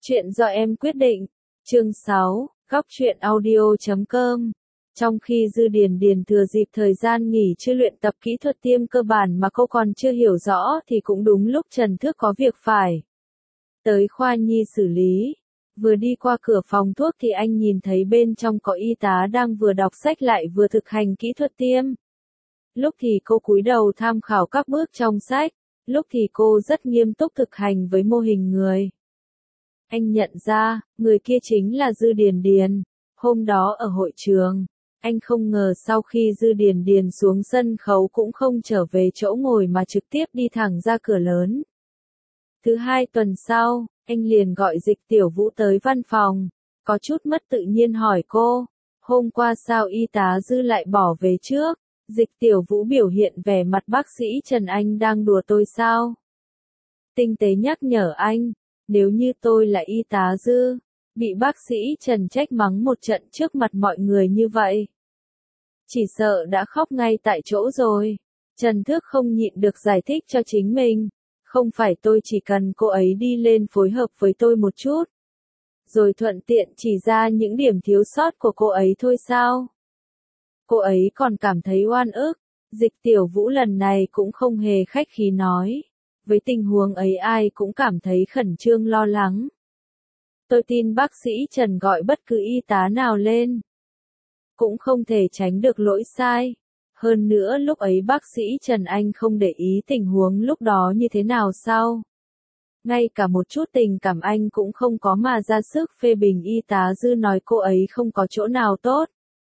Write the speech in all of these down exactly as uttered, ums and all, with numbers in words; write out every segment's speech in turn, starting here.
Chuyện do em quyết định. Chương sáu, góc truyện audio chấm com. Trong khi Dư Điền Điền thừa dịp thời gian nghỉ chưa luyện tập kỹ thuật tiêm cơ bản mà cô còn chưa hiểu rõ thì cũng đúng lúc Trần Thước có việc phải tới khoa nhi xử lý. Vừa đi qua cửa phòng thuốc thì anh nhìn thấy bên trong có y tá đang vừa đọc sách lại vừa thực hành kỹ thuật tiêm. Lúc thì cô cúi đầu tham khảo các bước trong sách, lúc thì cô rất nghiêm túc thực hành với mô hình người. Anh nhận ra, người kia chính là Dư Điền Điền. Hôm đó ở hội trường, anh không ngờ sau khi Dư Điền Điền xuống sân khấu cũng không trở về chỗ ngồi mà trực tiếp đi thẳng ra cửa lớn. Thứ hai tuần sau, anh liền gọi Dịch Tiểu Vũ tới văn phòng, có chút mất tự nhiên hỏi cô, hôm qua sao y tá Dư lại bỏ về trước? Dịch Tiểu Vũ biểu hiện vẻ mặt bác sĩ Trần Anh đang đùa tôi sao? Tinh tế nhắc nhở anh, nếu như tôi là y tá Dư, bị bác sĩ Trần trách mắng một trận trước mặt mọi người như vậy, chỉ sợ đã khóc ngay tại chỗ rồi. Trần Thước không nhịn được giải thích cho chính mình, không phải tôi chỉ cần cô ấy đi lên phối hợp với tôi một chút, rồi thuận tiện chỉ ra những điểm thiếu sót của cô ấy thôi sao? Cô ấy còn cảm thấy oan ức. Dịch Tiểu Vũ lần này cũng không hề khách khí nói, với tình huống ấy ai cũng cảm thấy khẩn trương lo lắng. Tôi tin bác sĩ Trần gọi bất cứ y tá nào lên, cũng không thể tránh được lỗi sai. Hơn nữa lúc ấy bác sĩ Trần Anh không để ý tình huống lúc đó như thế nào sao? Ngay cả một chút tình cảm anh cũng không có mà ra sức phê bình y tá Dư nói cô ấy không có chỗ nào tốt.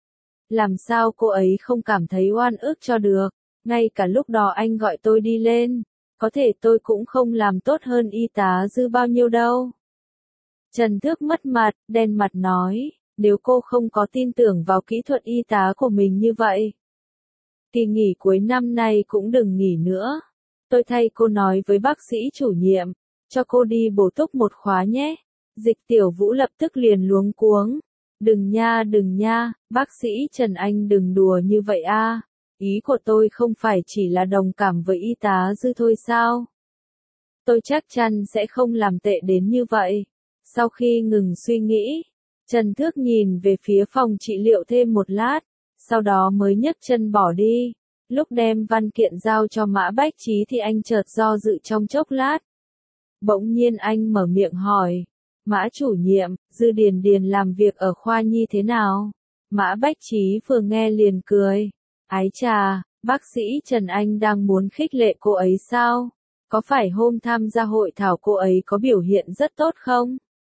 Làm sao cô ấy không cảm thấy oan ức cho được? Ngay cả lúc đó anh gọi tôi đi lên, có thể tôi cũng không làm tốt hơn y tá Dư bao nhiêu đâu. Trần Thước mất mặt, đen mặt nói, nếu cô không có tin tưởng vào kỹ thuật y tá của mình như vậy, kỳ nghỉ cuối năm nay cũng đừng nghỉ nữa. Tôi thay cô nói với bác sĩ chủ nhiệm, cho cô đi bổ túc một khóa nhé. Dịch Tiểu Vũ lập tức liền luống cuống. Đừng nha đừng nha, bác sĩ Trần Anh đừng đùa như vậy a. Ý của tôi không phải chỉ là đồng cảm với y tá Dư thôi sao? Tôi chắc chắn sẽ không làm tệ đến như vậy. Sau khi ngừng suy nghĩ, Trần Thước nhìn về phía phòng trị liệu thêm một lát, sau đó mới nhấc chân bỏ đi. Lúc đem văn kiện giao cho Mã Bách Trí thì anh chợt do dự trong chốc lát. Bỗng nhiên anh mở miệng hỏi, Mã chủ nhiệm, Dư Điền Điền làm việc ở khoa nhi thế nào? Mã Bách Trí vừa nghe liền cười. Ái chà, bác sĩ Trần Anh đang muốn khích lệ cô ấy sao? Có phải hôm tham gia hội thảo cô ấy có biểu hiện rất tốt không?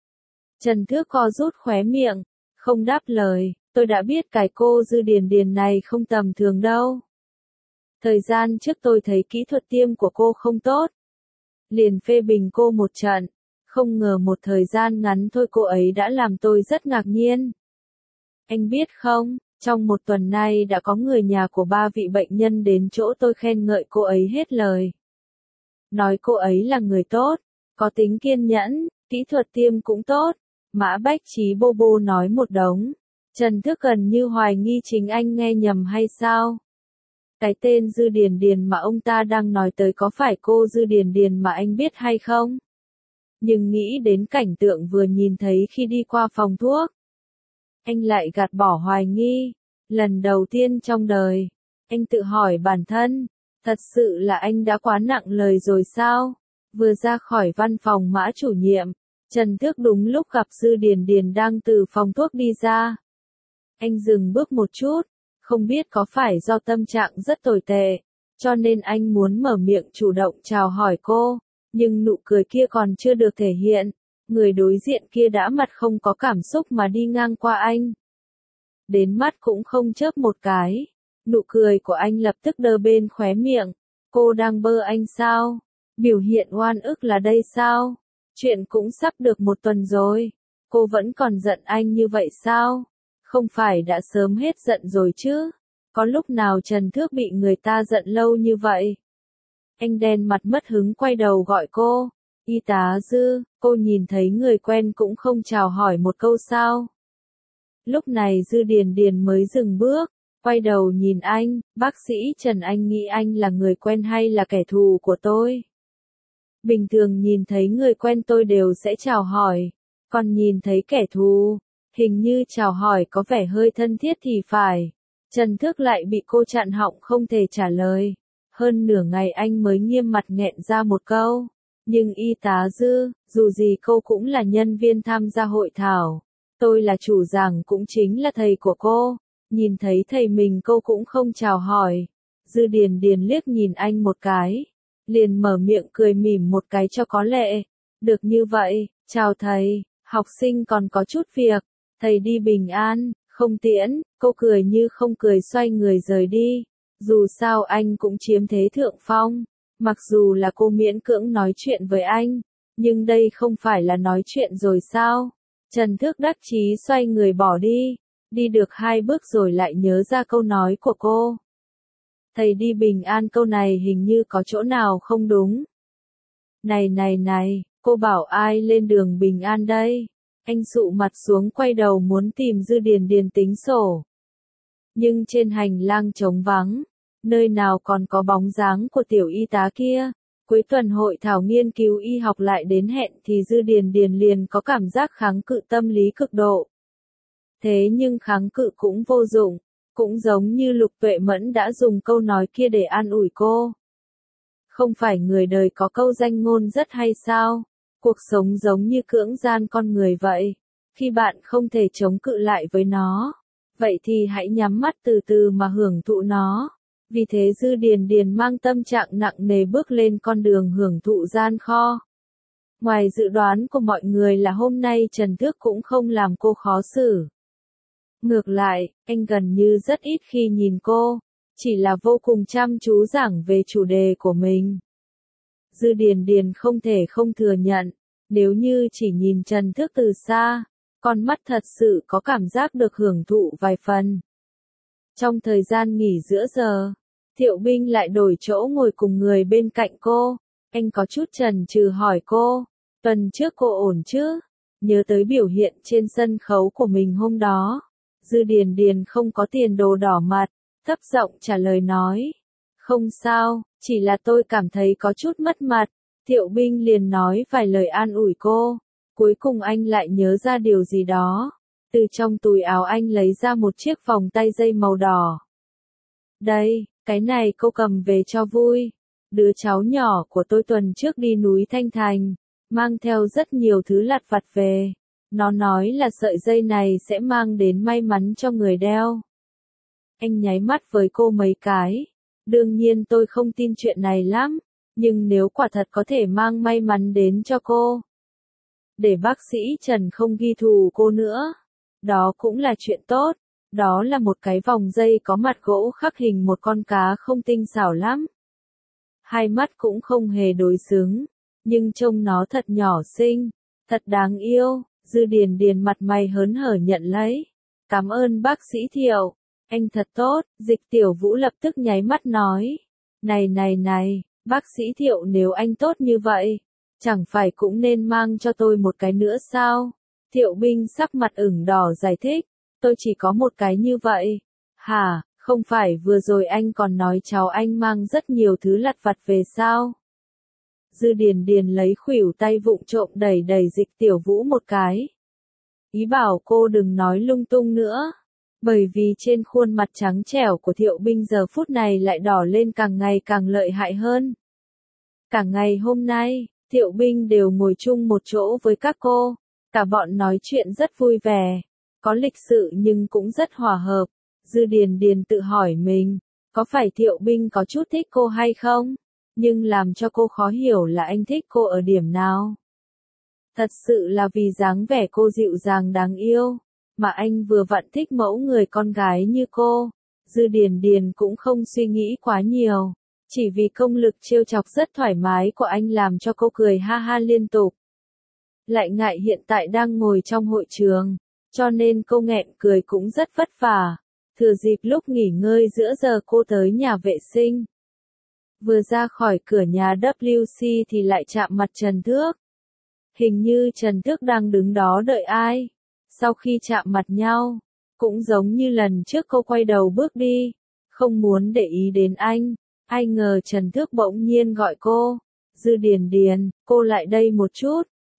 Trần Thước co rút khóe miệng, không đáp lời. Tôi đã biết cái cô Dư Điền Điền này không tầm thường đâu. Thời gian trước tôi thấy kỹ thuật tiêm của cô không tốt, liền phê bình cô một trận. Không ngờ một thời gian ngắn thôi cô ấy đã làm tôi rất ngạc nhiên. Anh biết không, trong một tuần nay đã có người nhà của ba vị bệnh nhân đến chỗ tôi khen ngợi cô ấy hết lời. Nói cô ấy là người tốt, có tính kiên nhẫn, kỹ thuật tiêm cũng tốt. Mã Bách Trí bô bô nói một đống. Trần Thước gần như hoài nghi chính anh nghe nhầm hay sao? Cái tên Dư Điền Điền mà ông ta đang nói tới có phải cô Dư Điền Điền mà anh biết hay không? Nhưng nghĩ đến cảnh tượng vừa nhìn thấy khi đi qua phòng thuốc, anh lại gạt bỏ hoài nghi. Lần đầu tiên trong đời, anh tự hỏi bản thân, thật sự là anh đã quá nặng lời rồi sao? Vừa ra khỏi văn phòng Mã chủ nhiệm, Trần Thước đúng lúc gặp Dư Điền Điền đang từ phòng thuốc đi ra. Anh dừng bước một chút, không biết có phải do tâm trạng rất tồi tệ, cho nên anh muốn mở miệng chủ động chào hỏi cô. Nhưng nụ cười kia còn chưa được thể hiện, người đối diện kia đã mặt không có cảm xúc mà đi ngang qua anh. Đến mắt cũng không chớp một cái, nụ cười của anh lập tức đơ bên khóe miệng. Cô đang bơ anh sao? Biểu hiện oan ức là đây sao? Chuyện cũng sắp được một tuần rồi, cô vẫn còn giận anh như vậy sao? Không phải đã sớm hết giận rồi chứ? Có lúc nào Trần Thước bị người ta giận lâu như vậy? Anh đen mặt mất hứng quay đầu gọi cô. Y tá Dư, cô nhìn thấy người quen cũng không chào hỏi một câu sao? Lúc này Dư Điền Điền mới dừng bước, quay đầu nhìn anh. Bác sĩ Trần Anh nghĩ anh là người quen hay là kẻ thù của tôi? Bình thường nhìn thấy người quen tôi đều sẽ chào hỏi, Còn nhìn thấy kẻ thù, hình như chào hỏi có vẻ hơi thân thiết thì phải. Trần Thước lại bị cô chặn họng không thể trả lời. Hơn nửa ngày anh mới nghiêm mặt nghẹn ra một câu. Nhưng y tá Dư, dù gì cô cũng là nhân viên tham gia hội thảo. Tôi là chủ giảng cũng chính là thầy của cô. Nhìn thấy thầy mình cô cũng không chào hỏi. Dư Điền Điền liếc nhìn anh một cái. Liền mở miệng cười mỉm một cái cho có lệ. Được như vậy, chào thầy, học sinh còn có chút việc. Thầy đi bình an, không tiễn. Cô cười như không cười xoay người rời đi. Dù sao anh cũng chiếm thế thượng phong. Mặc dù là cô miễn cưỡng nói chuyện với anh. Nhưng đây không phải là nói chuyện rồi sao? Trần Thước đắc chí xoay người bỏ đi. Đi được hai bước rồi lại nhớ ra câu nói của cô. Thầy đi bình an, câu này hình như có chỗ nào không đúng. Này này này, cô bảo ai lên đường bình an đây? Anh sụ mặt xuống quay đầu muốn tìm Dư Điền Điền tính sổ. Nhưng trên hành lang trống vắng, nơi nào còn có bóng dáng của tiểu y tá kia. Cuối tuần hội thảo nghiên cứu y học lại đến hẹn thì Dư Điền Điền liền có cảm giác kháng cự tâm lý cực độ. Thế nhưng kháng cự cũng vô dụng, cũng giống như Lục Tuệ Mẫn đã dùng câu nói kia để an ủi cô. Không phải người đời có câu danh ngôn rất hay sao? Cuộc sống giống như cưỡng gian con người vậy. Khi bạn không thể chống cự lại với nó, vậy thì hãy nhắm mắt từ từ mà hưởng thụ nó. Vì thế Dư Điền Điền mang tâm trạng nặng nề bước lên con đường hưởng thụ gian kho. Ngoài dự đoán của mọi người là hôm nay Trần Thước cũng không làm cô khó xử. Ngược lại, anh gần như rất ít khi nhìn cô, chỉ là vô cùng chăm chú giảng về chủ đề của mình. Dư Điền Điền không thể không thừa nhận, nếu như chỉ nhìn Trần Thước từ xa, con mắt thật sự có cảm giác được hưởng thụ vài phần. Trong thời gian nghỉ giữa giờ, Thiệu Binh lại đổi chỗ ngồi cùng người bên cạnh cô. Anh có chút chần chừ hỏi cô, tuần trước cô ổn chứ? Nhớ tới biểu hiện trên sân khấu của mình hôm đó. Dư Điền Điền không có tiền đồ đỏ mặt, thấp giọng trả lời nói. Không sao, chỉ là tôi cảm thấy có chút mất mặt. Thiệu Binh liền nói vài lời an ủi cô. Cuối cùng anh lại nhớ ra điều gì đó. Từ trong túi áo anh lấy ra một chiếc vòng tay dây màu đỏ. Đây, cái này cô cầm về cho vui. Đứa cháu nhỏ của tôi tuần trước đi núi Thanh Thành, mang theo rất nhiều thứ lặt vặt về. Nó nói là sợi dây này sẽ mang đến may mắn cho người đeo. Anh nháy mắt với cô mấy cái. Đương nhiên tôi không tin chuyện này lắm, nhưng nếu quả thật có thể mang may mắn đến cho cô, để bác sĩ Trần không ghi thù cô nữa, đó cũng là chuyện tốt. Đó là một cái vòng dây có mặt gỗ khắc hình một con cá không tinh xảo lắm. Hai mắt cũng không hề đối xứng, nhưng trông nó thật nhỏ xinh, thật đáng yêu. Dư Điền Điền mặt mày hớn hở nhận lấy. Cảm ơn bác sĩ Thiệu, anh thật tốt. Dịch Tiểu Vũ lập tức nháy mắt nói. Này này này, bác sĩ Thiệu, nếu anh tốt như vậy, chẳng phải cũng nên mang cho tôi một cái nữa sao? Thiệu Binh sắc mặt ửng đỏ giải thích. Tôi chỉ có một cái như vậy. Hả, không phải vừa rồi anh còn nói cháu anh mang rất nhiều thứ lặt vặt về sao? Dư Điền Điền lấy khuỷu tay vụng trộm đẩy đẩy Dịch Tiểu Vũ một cái. Ý bảo cô đừng nói lung tung nữa. Bởi vì trên khuôn mặt trắng trẻo của Thiệu Binh giờ phút này lại đỏ lên càng ngày càng lợi hại hơn. Cả ngày hôm nay, Thiệu Binh đều ngồi chung một chỗ với các cô. Cả bọn nói chuyện rất vui vẻ. Có lịch sự nhưng cũng rất hòa hợp. Dư Điền Điền tự hỏi mình, có phải Thiệu Binh có chút thích cô hay không? Nhưng làm cho cô khó hiểu là anh thích cô ở điểm nào? Thật sự là vì dáng vẻ cô dịu dàng đáng yêu, mà anh vừa vặn thích mẫu người con gái như cô. Dư Điền Điền cũng không suy nghĩ quá nhiều, chỉ vì công lực trêu chọc rất thoải mái của anh làm cho cô cười ha ha liên tục. Lại ngại hiện tại đang ngồi trong hội trường, cho nên cô nghẹn cười cũng rất vất vả. Thừa dịp lúc nghỉ ngơi giữa giờ cô tới nhà vệ sinh. Vừa ra khỏi cửa nhà W C thì lại chạm mặt Trần Thước. Hình như Trần Thước đang đứng đó đợi ai. Sau khi chạm mặt nhau, cũng giống như lần trước cô quay đầu bước đi, không muốn để ý đến anh. Ai ngờ Trần Thước bỗng nhiên gọi cô. Dư Điền Điền, cô lại đây một chút.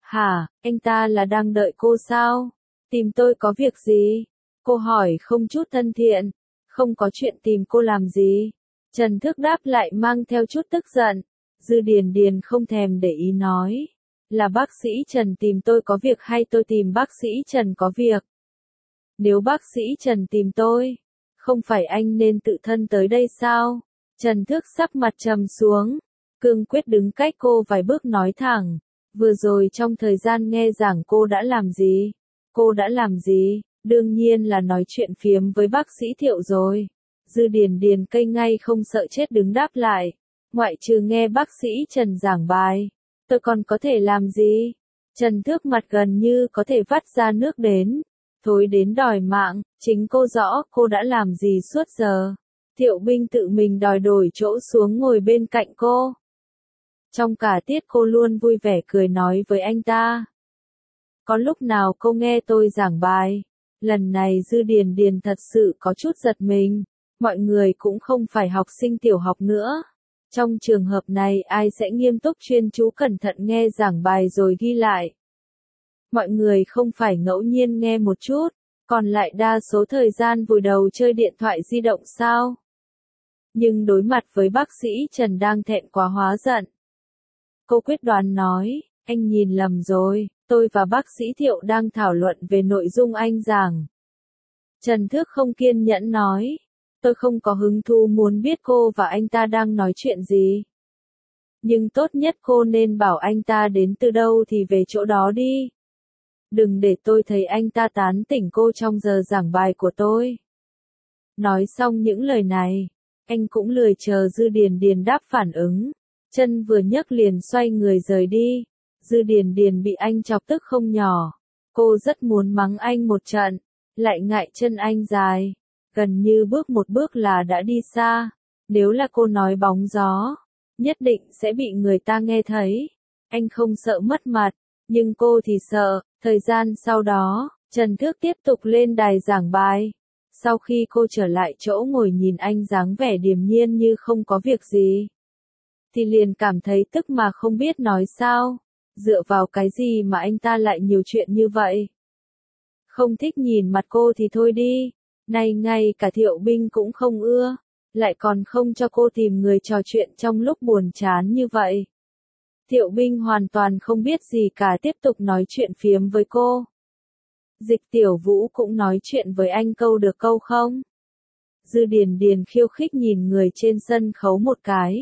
Hả, anh ta là đang đợi cô sao? Tìm tôi có việc gì? Cô hỏi không chút thân thiện. Không có chuyện tìm cô làm gì? Trần Thước đáp lại mang theo chút tức giận. Dư Điền Điền không thèm để ý nói. Là bác sĩ Trần tìm tôi có việc hay tôi tìm bác sĩ Trần có việc? Nếu bác sĩ Trần tìm tôi, không phải anh nên tự thân tới đây sao? Trần Thước sắc mặt trầm xuống, cương quyết đứng cách cô vài bước nói thẳng. Vừa rồi trong thời gian nghe giảng cô đã làm gì? Cô đã làm gì? Đương nhiên là nói chuyện phiếm với bác sĩ Thiệu rồi. Dư Điền Điền cây ngay không sợ chết đứng đáp lại. Ngoại trừ nghe bác sĩ Trần giảng bài, tôi còn có thể làm gì? Trần Thước mặt gần như có thể vắt ra nước đến. Thối đến đòi mạng, chính cô rõ cô đã làm gì suốt giờ. Thiệu Binh tự mình đòi đổi chỗ xuống ngồi bên cạnh cô. Trong cả tiết cô luôn vui vẻ cười nói với anh ta. Có lúc nào cô nghe tôi giảng bài? Lần này Dư Điền Điền thật sự có chút giật mình. Mọi người cũng không phải học sinh tiểu học nữa. Trong trường hợp này ai sẽ nghiêm túc chuyên chú cẩn thận nghe giảng bài rồi ghi lại. Mọi người không phải ngẫu nhiên nghe một chút, còn lại đa số thời gian vùi đầu chơi điện thoại di động sao? Nhưng đối mặt với bác sĩ Trần đang thẹn quá hóa giận. Cô quyết đoán nói, anh nhìn lầm rồi, tôi và bác sĩ Thiệu đang thảo luận về nội dung anh giảng. Trần Thước không kiên nhẫn nói, tôi không có hứng thú muốn biết cô và anh ta đang nói chuyện gì. Nhưng tốt nhất cô nên bảo anh ta đến từ đâu thì về chỗ đó đi. Đừng để tôi thấy anh ta tán tỉnh cô trong giờ giảng bài của tôi. Nói xong những lời này, anh cũng lười chờ Dư Điền Điền đáp phản ứng. Chân vừa nhấc liền xoay người rời đi. Dư Điền Điền bị anh chọc tức không nhỏ. Cô rất muốn mắng anh một trận, lại ngại chân anh dài. Gần như bước một bước là đã đi xa. Nếu là cô nói bóng gió, nhất định sẽ bị người ta nghe thấy. Anh không sợ mất mặt, nhưng cô thì sợ. Thời gian sau đó, Trần Thước tiếp tục lên đài giảng bài. Sau khi cô trở lại chỗ ngồi nhìn anh dáng vẻ điềm nhiên như không có việc gì, thì liền cảm thấy tức mà không biết nói sao. Dựa vào cái gì mà anh ta lại nhiều chuyện như vậy? Không thích nhìn mặt cô thì thôi đi. Này ngay cả Thiệu Binh cũng không ưa, lại còn không cho cô tìm người trò chuyện trong lúc buồn chán như vậy. Thiệu Binh hoàn toàn không biết gì cả tiếp tục nói chuyện phiếm với cô. Dịch Tiểu Vũ cũng nói chuyện với anh câu được câu không? Dư Điền Điền khiêu khích nhìn người trên sân khấu một cái.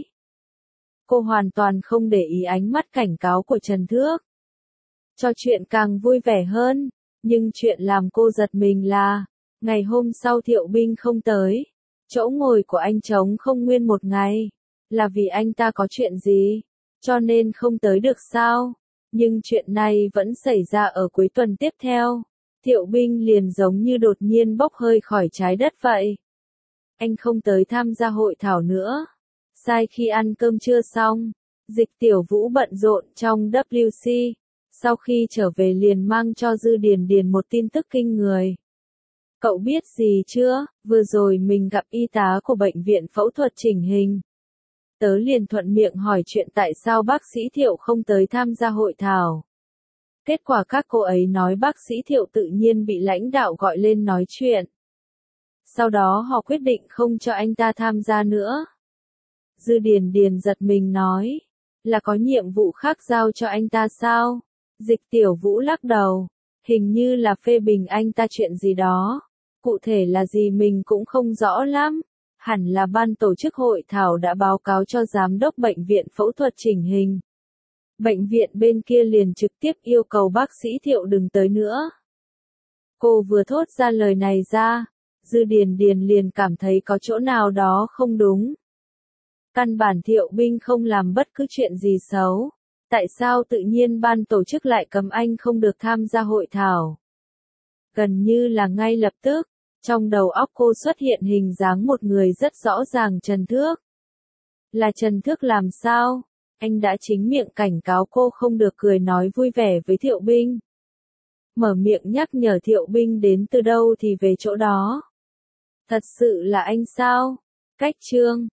Cô hoàn toàn không để ý ánh mắt cảnh cáo của Trần Thước. Trò chuyện càng vui vẻ hơn, nhưng chuyện làm cô giật mình là, ngày hôm sau Thiệu Binh không tới. Chỗ ngồi của anh trống không nguyên một ngày. Là vì anh ta có chuyện gì? Cho nên không tới được sao? Nhưng chuyện này vẫn xảy ra ở cuối tuần tiếp theo. Thiệu Binh liền giống như đột nhiên bốc hơi khỏi trái đất vậy. Anh không tới tham gia hội thảo nữa. Sai khi ăn cơm trưa xong, Dịch Tiểu Vũ bận rộn trong W C. Sau khi trở về liền mang cho Dư Điền Điền một tin tức kinh người. Cậu biết gì chưa? Vừa rồi mình gặp y tá của bệnh viện phẫu thuật chỉnh hình. Tớ liền thuận miệng hỏi chuyện tại sao bác sĩ Thiệu không tới tham gia hội thảo. Kết quả các cô ấy nói bác sĩ Thiệu tự nhiên bị lãnh đạo gọi lên nói chuyện. Sau đó họ quyết định không cho anh ta tham gia nữa. Dư Điền Điền giật mình nói, là có nhiệm vụ khác giao cho anh ta sao? Dịch Tiểu Vũ lắc đầu, hình như là phê bình anh ta chuyện gì đó. Cụ thể là gì mình cũng không rõ lắm. Hẳn là ban tổ chức hội thảo đã báo cáo cho giám đốc bệnh viện phẫu thuật chỉnh hình. Bệnh viện bên kia liền trực tiếp yêu cầu bác sĩ Thiệu đừng tới nữa. Cô vừa thốt ra lời này ra, Dư Điền Điền liền cảm thấy có chỗ nào đó không đúng. Căn bản Thiệu Binh không làm bất cứ chuyện gì xấu. Tại sao tự nhiên ban tổ chức lại cấm anh không được tham gia hội thảo? Gần như là ngay lập tức, trong đầu óc cô xuất hiện hình dáng một người rất rõ ràng, Trần Thước. Là Trần Thước làm sao? Anh đã chính miệng cảnh cáo cô không được cười nói vui vẻ với Thiệu Binh. Mở miệng nhắc nhở Thiệu Binh đến từ đâu thì về chỗ đó. Thật sự là anh sao? Cách chương